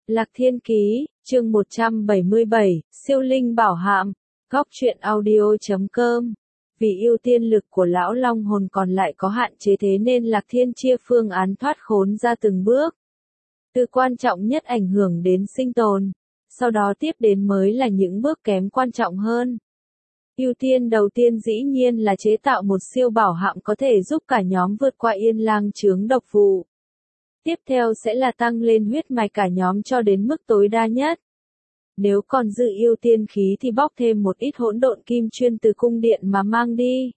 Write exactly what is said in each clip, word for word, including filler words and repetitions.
Lạc Thiên Ký, chương một trăm bảy mươi bảy, siêu linh bảo hạm, góc truyện audio chấm com. Vì ưu tiên lực của lão long hồn còn lại có hạn chế thế nên Lạc Thiên chia phương án thoát khốn ra từng bước. Từ quan trọng nhất ảnh hưởng đến sinh tồn, sau đó tiếp đến mới là những bước kém quan trọng hơn. Ưu tiên đầu tiên dĩ nhiên là chế tạo một siêu bảo hạm có thể giúp cả nhóm vượt qua Yên Lang chướng độc vụ. Tiếp theo sẽ là tăng lên huyết mạch cả nhóm cho đến mức tối đa nhất. Nếu còn dư ưu tiên khí thì bóc thêm một ít hỗn độn kim chuyên từ cung điện mà mang đi.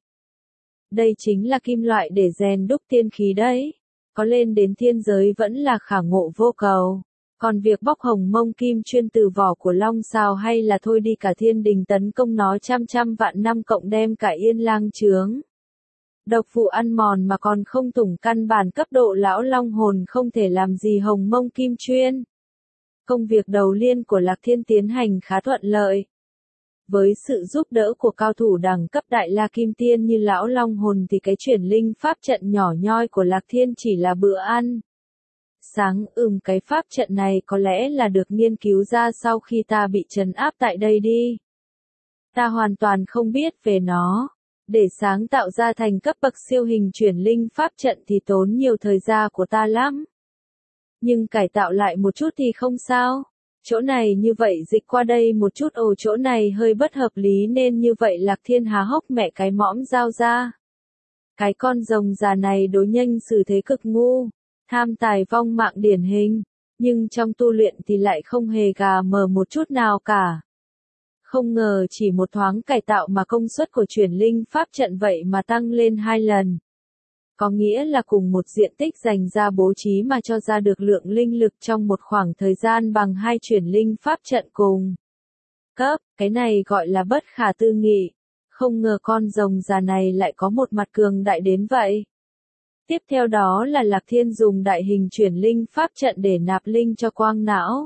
Đây chính là kim loại để rèn đúc tiên khí đấy. Có lên đến thiên giới vẫn là khả ngộ vô cầu. Còn việc bóc hồng mông kim chuyên từ vỏ của long sao hay là thôi đi cả thiên đình tấn công nó trăm trăm vạn năm cộng đem cả Yên Lang chướng độc vụ ăn mòn mà còn không thủng căn bản cấp độ lão long hồn không thể làm gì hồng mông kim chuyên. Công việc đầu liên của Lạc Thiên tiến hành khá thuận lợi. Với sự giúp đỡ của cao thủ đẳng cấp đại la kim tiên như lão long hồn thì cái chuyển linh pháp trận nhỏ nhoi của Lạc Thiên chỉ là bữa ăn. Sáng ừm cái pháp trận này có lẽ là được nghiên cứu ra sau khi ta bị trấn áp tại đây đi. Ta hoàn toàn không biết về nó. Để sáng tạo ra thành cấp bậc siêu hình chuyển linh pháp trận thì tốn nhiều thời gian của ta lắm. Nhưng cải tạo lại một chút thì không sao. Chỗ này như vậy dịch qua đây một chút ồ chỗ này hơi bất hợp lý nên như vậy Lạc Thiên há hốc mẹ cái mõm dao ra. Cái con rồng già này đối nhanh xử thế cực ngu, tham tài vong mạng điển hình, nhưng trong tu luyện thì lại không hề gà mờ một chút nào cả. Không ngờ chỉ một thoáng cải tạo mà công suất của chuyển linh pháp trận vậy mà tăng lên hai lần. Có nghĩa là cùng một diện tích dành ra bố trí mà cho ra được lượng linh lực trong một khoảng thời gian bằng hai chuyển linh pháp trận cùng cấp, cái này gọi là bất khả tư nghị. Không ngờ con rồng già này lại có một mặt cường đại đến vậy. Tiếp theo đó là Lạc Thiên dùng đại hình chuyển linh pháp trận để nạp linh cho quang não.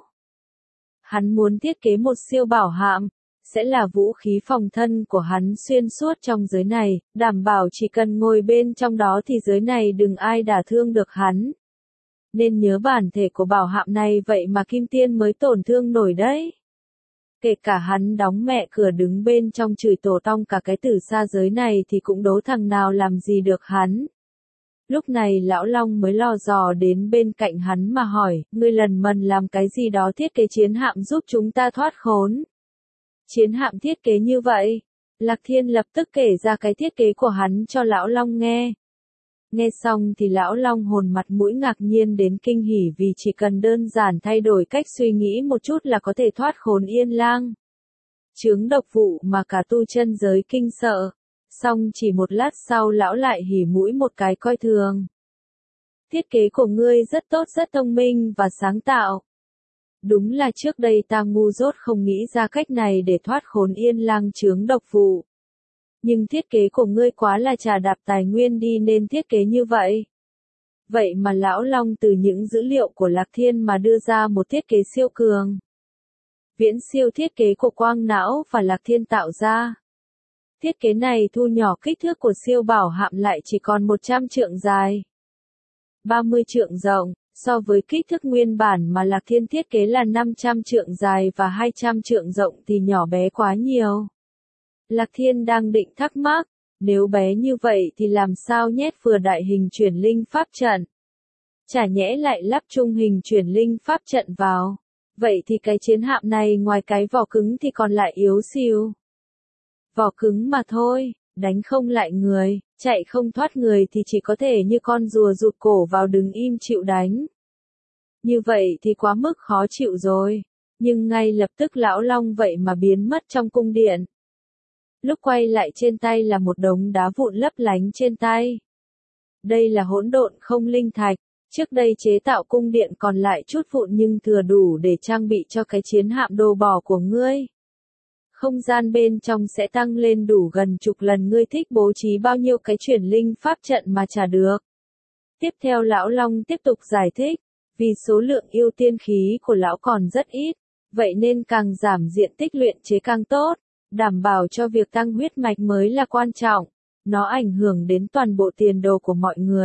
Hắn muốn thiết kế một siêu bảo hạm, sẽ là vũ khí phòng thân của hắn xuyên suốt trong giới này, đảm bảo chỉ cần ngồi bên trong đó thì giới này đừng ai đả thương được hắn. Nên nhớ bản thể của bảo hạm này vậy mà Kim Tiên mới tổn thương nổi đấy. Kể cả hắn đóng mẹ cửa đứng bên trong chửi tổ tong cả cái tử xa giới này thì cũng đố thằng nào làm gì được hắn. Lúc này lão long mới lò dò đến bên cạnh hắn mà hỏi, ngươi lần mần làm cái gì đó thiết kế chiến hạm giúp chúng ta thoát khốn. Chiến hạm thiết kế như vậy, Lạc Thiên lập tức kể ra cái thiết kế của hắn cho lão long nghe. Nghe xong thì lão long hồn mặt mũi ngạc nhiên đến kinh hỉ vì chỉ cần đơn giản thay đổi cách suy nghĩ một chút là có thể thoát khốn Yên Lang chướng độc vụ mà cả tu chân giới kinh sợ. Xong chỉ một lát sau lão lại hỉ mũi một cái coi thường. Thiết kế của ngươi rất tốt rất thông minh và sáng tạo. Đúng là trước đây ta ngu dốt không nghĩ ra cách này để thoát khốn Yên Lang chướng độc vụ. Nhưng thiết kế của ngươi quá là trà đạp tài nguyên đi nên thiết kế như vậy. Vậy mà lão long từ những dữ liệu của Lạc Thiên mà đưa ra một thiết kế siêu cường. Viễn siêu thiết kế của quang não và Lạc Thiên tạo ra. Thiết kế này thu nhỏ kích thước của siêu bảo hạm lại chỉ còn một trăm trượng dài, ba mươi trượng rộng, so với kích thước nguyên bản mà Lạc Thiên thiết kế là năm trăm trượng dài và hai trăm trượng rộng thì nhỏ bé quá nhiều. Lạc Thiên đang định thắc mắc, nếu bé như vậy thì làm sao nhét vừa đại hình chuyển linh pháp trận? Chả nhẽ lại lắp trung hình chuyển linh pháp trận vào? Vậy thì cái chiến hạm này ngoài cái vỏ cứng thì còn lại yếu xìu. Vỏ cứng mà thôi, đánh không lại người, chạy không thoát người thì chỉ có thể như con rùa rụt cổ vào đứng im chịu đánh. Như vậy thì quá mức khó chịu rồi, nhưng ngay lập tức lão long vậy mà biến mất trong cung điện. Lúc quay lại trên tay là một đống đá vụn lấp lánh trên tay. Đây là hỗn độn không linh thạch, trước đây chế tạo cung điện còn lại chút vụn nhưng thừa đủ để trang bị cho cái chiến hạm đồ bỏ của ngươi. Không gian bên trong sẽ tăng lên đủ gần chục lần ngươi thích bố trí bao nhiêu cái chuyển linh pháp trận mà trả được. Tiếp theo lão long tiếp tục giải thích, vì số lượng ưu tiên khí của lão còn rất ít, vậy nên càng giảm diện tích luyện chế càng tốt, đảm bảo cho việc tăng huyết mạch mới là quan trọng, nó ảnh hưởng đến toàn bộ tiền đồ của mọi người.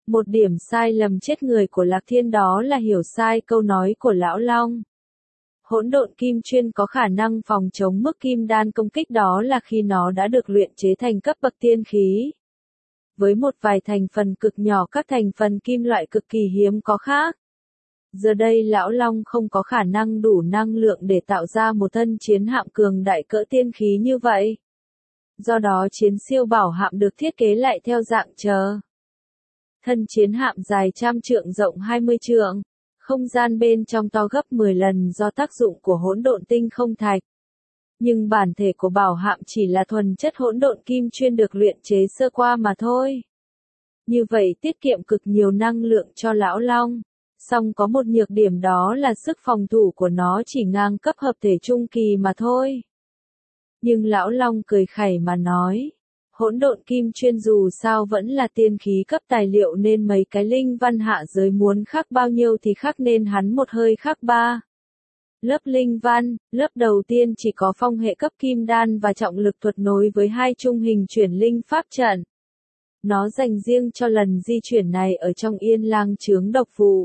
Một điểm sai lầm chết người của Lạc Thiên đó là hiểu sai câu nói của Lão Long. Hỗn độn kim chuyên có khả năng phòng chống mức kim đan công kích đó là khi nó đã được luyện chế thành cấp bậc tiên khí. Với một vài thành phần cực nhỏ các thành phần kim loại cực kỳ hiếm có khác. Giờ đây Lão Long không có khả năng đủ năng lượng để tạo ra một thân chiến hạm cường đại cỡ tiên khí như vậy. Do đó chiến siêu bảo hạm được thiết kế lại theo dạng chờ. Thân chiến hạm dài trăm trượng rộng hai mươi trượng. Không gian bên trong to gấp mười lần do tác dụng của hỗn độn tinh không thạch. Nhưng bản thể của bảo hạm chỉ là thuần chất hỗn độn kim chuyên được luyện chế sơ qua mà thôi. Như vậy tiết kiệm cực nhiều năng lượng cho Lão Long. Song có một nhược điểm đó là sức phòng thủ của nó chỉ ngang cấp hợp thể trung kỳ mà thôi. Nhưng Lão Long cười khẩy mà nói. Hỗn độn kim chuyên dù sao vẫn là tiên khí cấp tài liệu nên mấy cái linh văn hạ giới muốn khắc bao nhiêu thì khắc nên hắn một hơi khắc ba. Lớp linh văn, lớp đầu tiên chỉ có phong hệ cấp kim đan và trọng lực thuật nối với hai trung hình chuyển linh pháp trận. Nó dành riêng cho lần di chuyển này ở trong Yên Lang chướng độc vụ.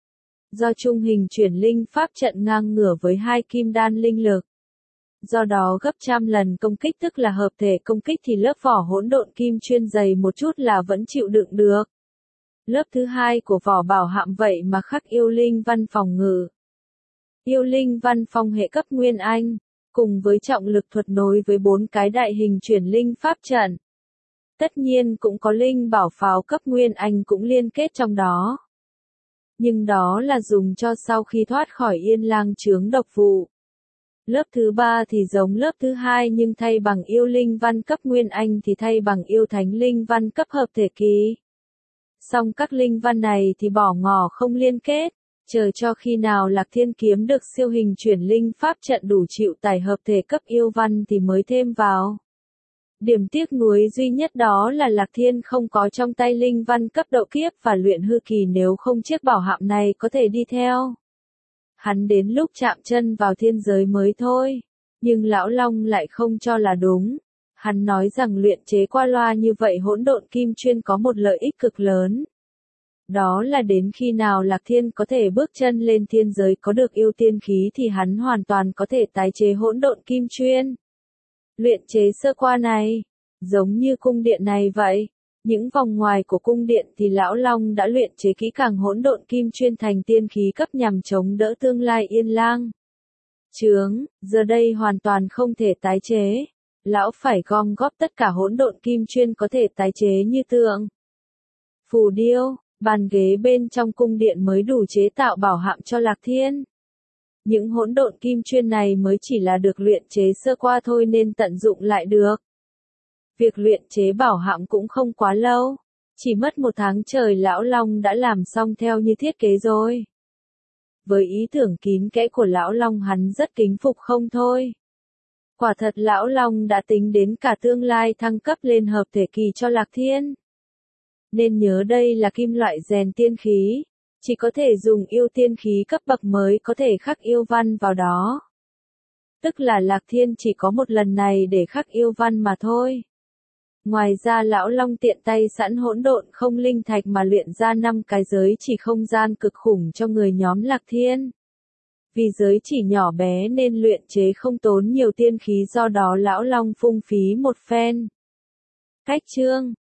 Do trung hình chuyển linh pháp trận ngang ngửa với hai kim đan linh lực. Do đó gấp trăm lần công kích tức là hợp thể công kích thì lớp vỏ hỗn độn kim chuyên dày một chút là vẫn chịu đựng được. Lớp thứ hai của vỏ bảo hạm vậy mà khắc yêu linh văn phòng ngự. Yêu linh văn phong hệ cấp Nguyên Anh, cùng với trọng lực thuật nối với bốn cái đại hình chuyển linh pháp trận. Tất nhiên cũng có linh bảo pháo cấp Nguyên Anh cũng liên kết trong đó. Nhưng đó là dùng cho sau khi thoát khỏi Yên Lang chướng độc vụ. Lớp thứ ba thì giống lớp thứ hai nhưng thay bằng yêu linh văn cấp Nguyên Anh thì thay bằng yêu thánh linh văn cấp hợp thể kỳ. Song các linh văn này thì bỏ ngỏ không liên kết, chờ cho khi nào Lạc Thiên kiếm được siêu hình chuyển linh pháp trận đủ chịu tải hợp thể cấp yêu văn thì mới thêm vào. Điểm tiếc nuối duy nhất đó là Lạc Thiên không có trong tay linh văn cấp độ kiếp và luyện hư kỳ nếu không chiếc bảo hạm này có thể đi theo. Hắn đến lúc chạm chân vào thiên giới mới thôi. Nhưng Lão Long lại không cho là đúng. Hắn nói rằng luyện chế qua loa như vậy hỗn độn kim chuyên có một lợi ích cực lớn. Đó là đến khi nào Lạc Thiên có thể bước chân lên thiên giới có được yêu tiên khí thì hắn hoàn toàn có thể tái chế hỗn độn kim chuyên. Luyện chế sơ qua này, giống như cung điện này vậy. Những vòng ngoài của cung điện thì Lão Long đã luyện chế kỹ càng hỗn độn kim chuyên thành tiên khí cấp nhằm chống đỡ tương lai Yên Lang chướng, giờ đây hoàn toàn không thể tái chế. Lão phải gom góp tất cả hỗn độn kim chuyên có thể tái chế như tượng, phù điêu, bàn ghế bên trong cung điện mới đủ chế tạo bảo hạm cho Lạc Thiên. Những hỗn độn kim chuyên này mới chỉ là được luyện chế sơ qua thôi nên tận dụng lại được. Việc luyện chế bảo hạm cũng không quá lâu, chỉ mất một tháng trời Lão Long đã làm xong theo như thiết kế rồi. Với ý tưởng kín kẽ của Lão Long hắn rất kính phục không thôi. Quả thật Lão Long đã tính đến cả tương lai thăng cấp lên hợp thể kỳ cho Lạc Thiên. Nên nhớ đây là kim loại rèn tiên khí, chỉ có thể dùng yêu tiên khí cấp bậc mới có thể khắc yêu văn vào đó. Tức là Lạc Thiên chỉ có một lần này để khắc yêu văn mà thôi. Ngoài ra Lão Long tiện tay sẵn hỗn độn không linh thạch mà luyện ra năm cái giới chỉ không gian cực khủng cho người nhóm Lạc Thiên. Vì giới chỉ nhỏ bé nên luyện chế không tốn nhiều tiên khí do đó Lão Long phung phí một phen. Cách chương